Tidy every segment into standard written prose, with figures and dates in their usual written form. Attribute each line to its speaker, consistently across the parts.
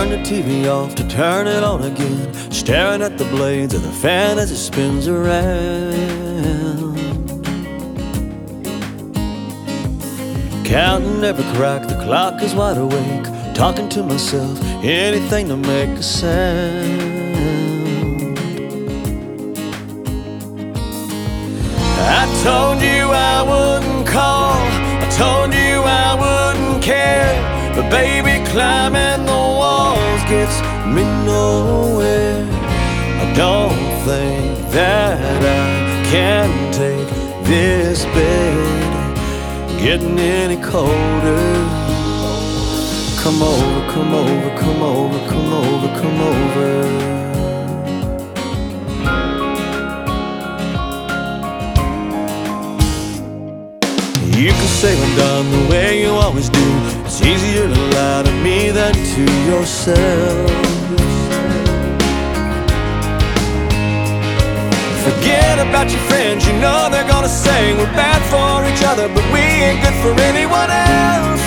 Speaker 1: turn the TV off to turn it on again, staring at the blades of the fan as it spins around. Counting every crack, the clock is wide awake, talking to myself, anything to make a sound. I told you I wouldn't call, I told you I wouldn't care, but baby, climbing the walls gets me nowhere. I don't think that I can take this bed getting any colder. Come over, come over, come over, come over, come over. You can say I'm done the way you always do. It's easier to lie to me than to yourself. Forget about your friends, you know they're gonna say we're bad for each other, but we ain't good for anyone else.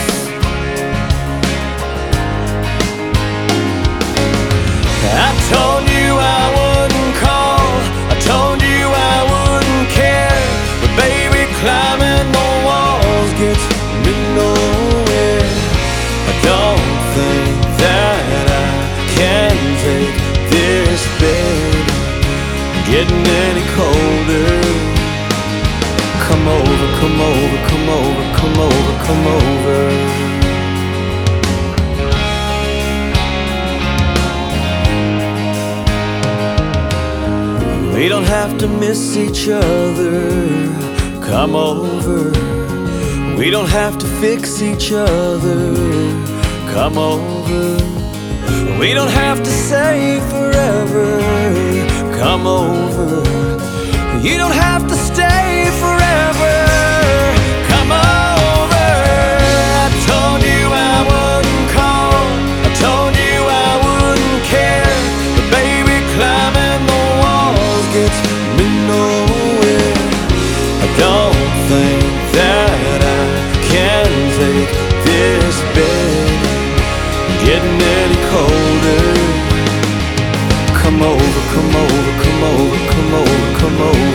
Speaker 1: I told you I wouldn't call, I told you I wouldn't care, but baby, climbing the walls gets me nowhere. I don't think that I can take this bed getting any colder. Come over, come over, come over, come over, come over. We don't have to miss each other. Come over. We don't have to fix each other. Come over. We don't have to say forever. Come over. You don't have to stay forever. Come over. I told you I wouldn't call, I told you I wouldn't care, but baby, climbing the walls gets me nowhere. I don't think that I can take this bed getting any colder. Come over, come over, come over, come over, come over.